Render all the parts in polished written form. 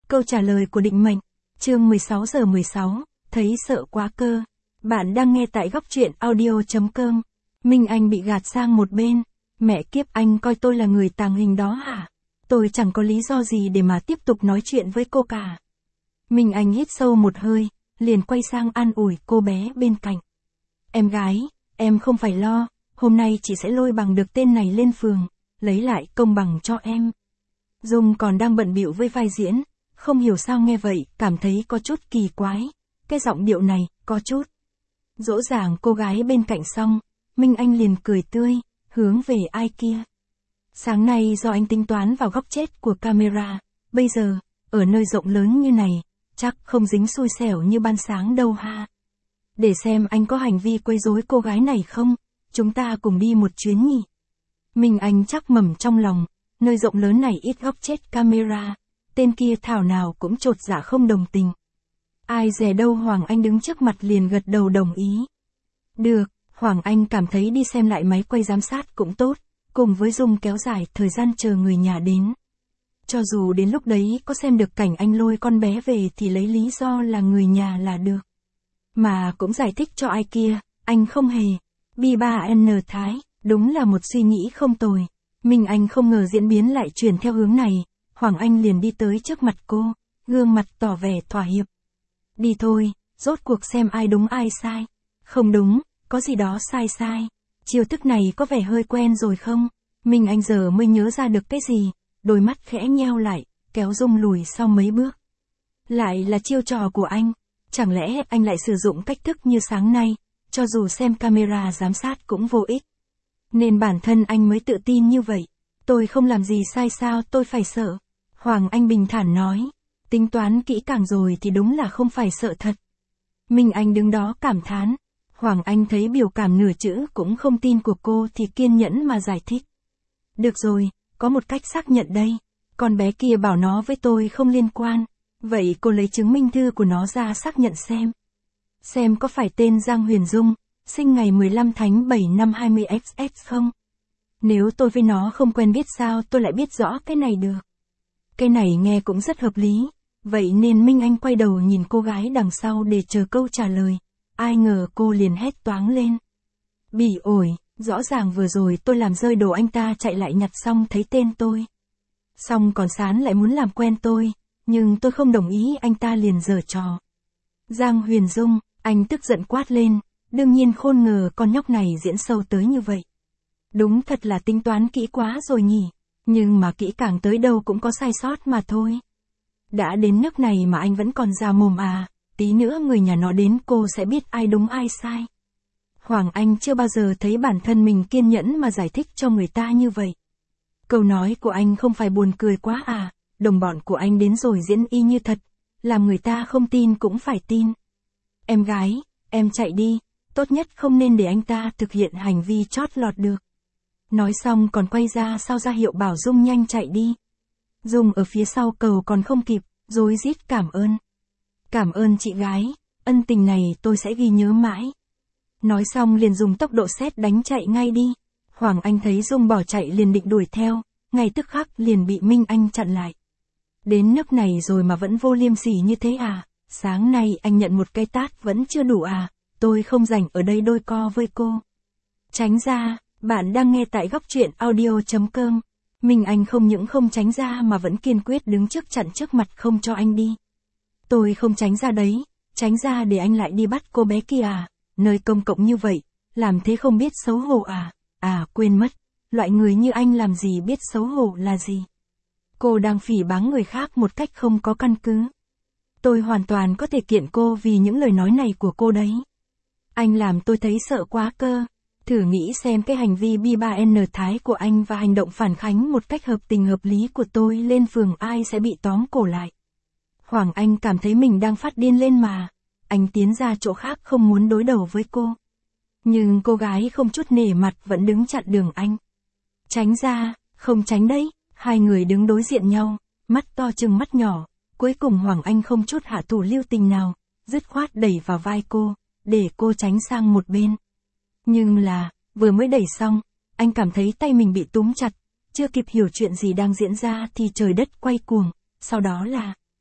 Câu trả lời của định mệnh. Chương 16 giờ 16, thấy sợ quá cơ. Bạn đang nghe tại góc truyện audio.com. Minh Anh bị gạt sang một bên. Mẹ kiếp, anh coi tôi là người tàng hình đó hả? Tôi chẳng có lý do gì để mà tiếp tục nói chuyện với cô cả. Minh Anh hít sâu một hơi, liền quay sang an ủi cô bé bên cạnh. Em gái, em không phải lo, hôm nay chị sẽ lôi bằng được tên này lên phường, lấy lại công bằng cho em. Dung còn đang bận bịu với vai diễn, không hiểu sao nghe vậy, cảm thấy có chút kỳ quái. Cái giọng điệu này, có chút. Dỗ dàng cô gái bên cạnh xong, Minh Anh liền cười tươi, hướng về ai kia. Sáng nay do anh tính toán vào góc chết của camera, bây giờ, ở nơi rộng lớn như này, chắc không dính xui xẻo như ban sáng đâu ha. Để xem anh có hành vi quấy rối cô gái này không, chúng ta cùng đi một chuyến nhỉ. Minh Anh chắc mẩm trong lòng, nơi rộng lớn này ít góc chết camera, tên kia thảo nào cũng chột dạ không đồng tình. Ai dè đâu Hoàng Anh đứng trước mặt liền gật đầu đồng ý. Được, Hoàng Anh cảm thấy đi xem lại máy quay giám sát cũng tốt, cùng với Dung kéo dài thời gian chờ người nhà đến. Cho dù đến lúc đấy có xem được cảnh anh lôi con bé về thì lấy lý do là người nhà là được. Mà cũng giải thích cho ai kia, anh không hề. B3N Thái, đúng là một suy nghĩ không tồi. Minh Anh không ngờ diễn biến lại chuyển theo hướng này, Hoàng Anh liền đi tới trước mặt cô, gương mặt tỏ vẻ thỏa hiệp. Đi thôi, rốt cuộc xem ai đúng ai sai. Không đúng, có gì đó sai sai. Chiêu thức này có vẻ hơi quen rồi không? Minh Anh giờ mới nhớ ra được cái gì, đôi mắt khẽ nheo lại, kéo Dung lùi sau mấy bước. Lại là chiêu trò của anh, chẳng lẽ anh lại sử dụng cách thức như sáng nay, cho dù xem camera giám sát cũng vô ích. Nên bản thân anh mới tự tin như vậy. Tôi không làm gì sai sao tôi phải sợ. Hoàng Anh bình thản nói, tính toán kỹ càng rồi thì đúng là không phải sợ thật. Minh Anh đứng đó cảm thán. Hoàng Anh thấy biểu cảm nửa chữ cũng không tin của cô thì kiên nhẫn mà giải thích. Được rồi, có một cách xác nhận đây. Con bé kia bảo nó với tôi không liên quan. Vậy cô lấy chứng minh thư của nó ra xác nhận xem. Xem có phải tên Giang Huyền Dung, sinh ngày 15 tháng 7 năm 20XX không? Nếu tôi với nó không quen biết sao tôi lại biết rõ cái này được. Cái này nghe cũng rất hợp lý. Vậy nên Minh Anh quay đầu nhìn cô gái đằng sau để chờ câu trả lời. Ai ngờ cô liền hét toáng lên. Bỉ ổi, rõ ràng vừa rồi tôi làm rơi đồ anh ta chạy lại nhặt xong thấy tên tôi. Xong còn Sán lại muốn làm quen tôi, nhưng tôi không đồng ý anh ta liền giở trò. Giang Huyền Dung, anh tức giận quát lên, đương nhiên khôn ngờ con nhóc này diễn sâu tới như vậy. Đúng thật là tính toán kỹ quá rồi nhỉ, nhưng mà kỹ càng tới đâu cũng có sai sót mà thôi. Đã đến nước này mà anh vẫn còn ra mồm à, tí nữa người nhà nó đến cô sẽ biết ai đúng ai sai. Hoàng Anh chưa bao giờ thấy bản thân mình kiên nhẫn mà giải thích cho người ta như vậy. Câu nói của anh không phải buồn cười quá à, đồng bọn của anh đến rồi diễn y như thật, làm người ta không tin cũng phải tin. Em gái, em chạy đi, tốt nhất không nên để anh ta thực hiện hành vi chót lọt được. Nói xong còn quay ra sau ra hiệu bảo Dung nhanh chạy đi. Dung ở phía sau cầu còn không kịp, rối rít cảm ơn. Cảm ơn chị gái, ân tình này tôi sẽ ghi nhớ mãi. Nói xong liền dùng tốc độ sét đánh chạy ngay đi. Hoàng Anh thấy Dung bỏ chạy liền định đuổi theo, ngay tức khắc liền bị Minh Anh chặn lại. Đến nước này rồi mà vẫn vô liêm sỉ như thế à, sáng nay anh nhận một cái tát vẫn chưa đủ à, tôi không rảnh ở đây đôi co với cô. Tránh ra, bạn đang nghe tại góc truyện audio.com. Minh Anh không những không tránh ra mà vẫn kiên quyết đứng trước chặn trước mặt không cho anh đi. Tôi không tránh ra đấy, tránh ra để anh lại đi bắt cô bé kia à, nơi công cộng như vậy, làm thế không biết xấu hổ à, quên mất, loại người như anh làm gì biết xấu hổ là gì. Cô đang phỉ báng người khác một cách không có căn cứ. Tôi hoàn toàn có thể kiện cô vì những lời nói này của cô đấy. Anh làm tôi thấy sợ quá cơ. Thử nghĩ xem cái hành vi B3N Thái của anh và hành động phản kháng một cách hợp tình hợp lý của tôi lên phường ai sẽ bị tóm cổ lại. Hoàng Anh cảm thấy mình đang phát điên lên mà. Anh tiến ra chỗ khác không muốn đối đầu với cô. Nhưng cô gái không chút nể mặt vẫn đứng chặn đường anh. Tránh ra, không tránh đấy. Hai người đứng đối diện nhau, mắt to chừng mắt nhỏ. Cuối cùng Hoàng Anh không chút hạ thủ lưu tình nào, dứt khoát đẩy vào vai cô, để cô tránh sang một bên. Nhưng là, vừa mới đẩy xong, anh cảm thấy tay mình bị túm chặt, chưa kịp hiểu chuyện gì đang diễn ra thì trời đất quay cuồng, sau đó là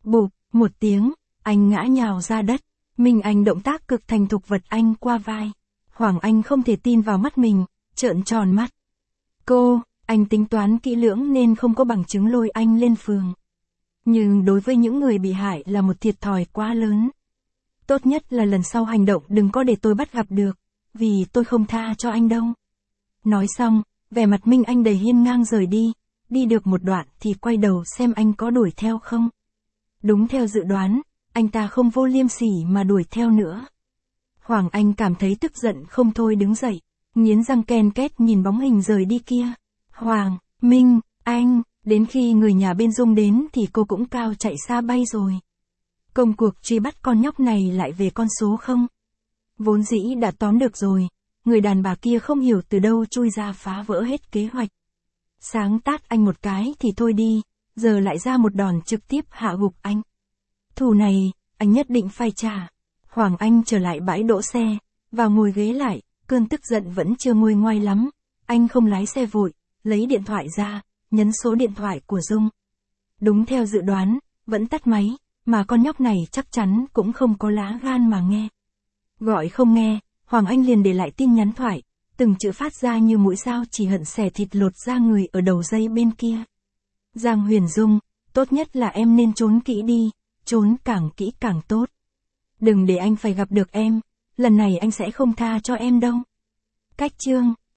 Bụp, một tiếng, anh ngã nhào ra đất. Minh Anh động tác cực thành thục vật anh qua vai. Hoàng Anh không thể tin vào mắt mình, trợn tròn mắt. Cô, anh tính toán kỹ lưỡng nên không có bằng chứng lôi anh lên phường. Nhưng đối với những người bị hại là một thiệt thòi quá lớn. Tốt nhất là lần sau hành động đừng có để tôi bắt gặp được, vì tôi không tha cho anh đâu. Nói xong, vẻ mặt Minh Anh đầy hiên ngang rời đi, đi được một đoạn thì quay đầu xem anh có đuổi theo không. Đúng theo dự đoán, anh ta không vô liêm sỉ mà đuổi theo nữa. Hoàng Anh cảm thấy tức giận không thôi đứng dậy, nghiến răng ken két nhìn bóng hình rời đi kia. Hoàng, Minh, Anh, đến khi người nhà bên Dung đến thì cô cũng cao chạy xa bay rồi. Công cuộc truy bắt con nhóc này lại về con số không. Vốn dĩ đã tóm được rồi, người đàn bà kia không hiểu từ đâu chui ra phá vỡ hết kế hoạch. Sáng tát anh một cái thì thôi đi, giờ lại ra một đòn trực tiếp hạ gục anh. Thù này, anh nhất định phải trả. Hoàng Anh trở lại bãi đỗ xe, vào ngồi ghế lại, cơn tức giận vẫn chưa nguôi ngoai lắm. Anh không lái xe vội, lấy điện thoại ra, nhấn số điện thoại của Dung. Đúng theo dự đoán, vẫn tắt máy, mà con nhóc này chắc chắn cũng không có lá gan mà nghe. Gọi không nghe, Hoàng Anh liền để lại tin nhắn thoại, từng chữ phát ra như mũi dao chỉ hận xẻ thịt lột ra người ở đầu dây bên kia. Giang Huyền Dung, tốt nhất là em nên trốn kỹ đi, trốn càng kỹ càng tốt. Đừng để anh phải gặp được em, lần này anh sẽ không tha cho em đâu. Cách chương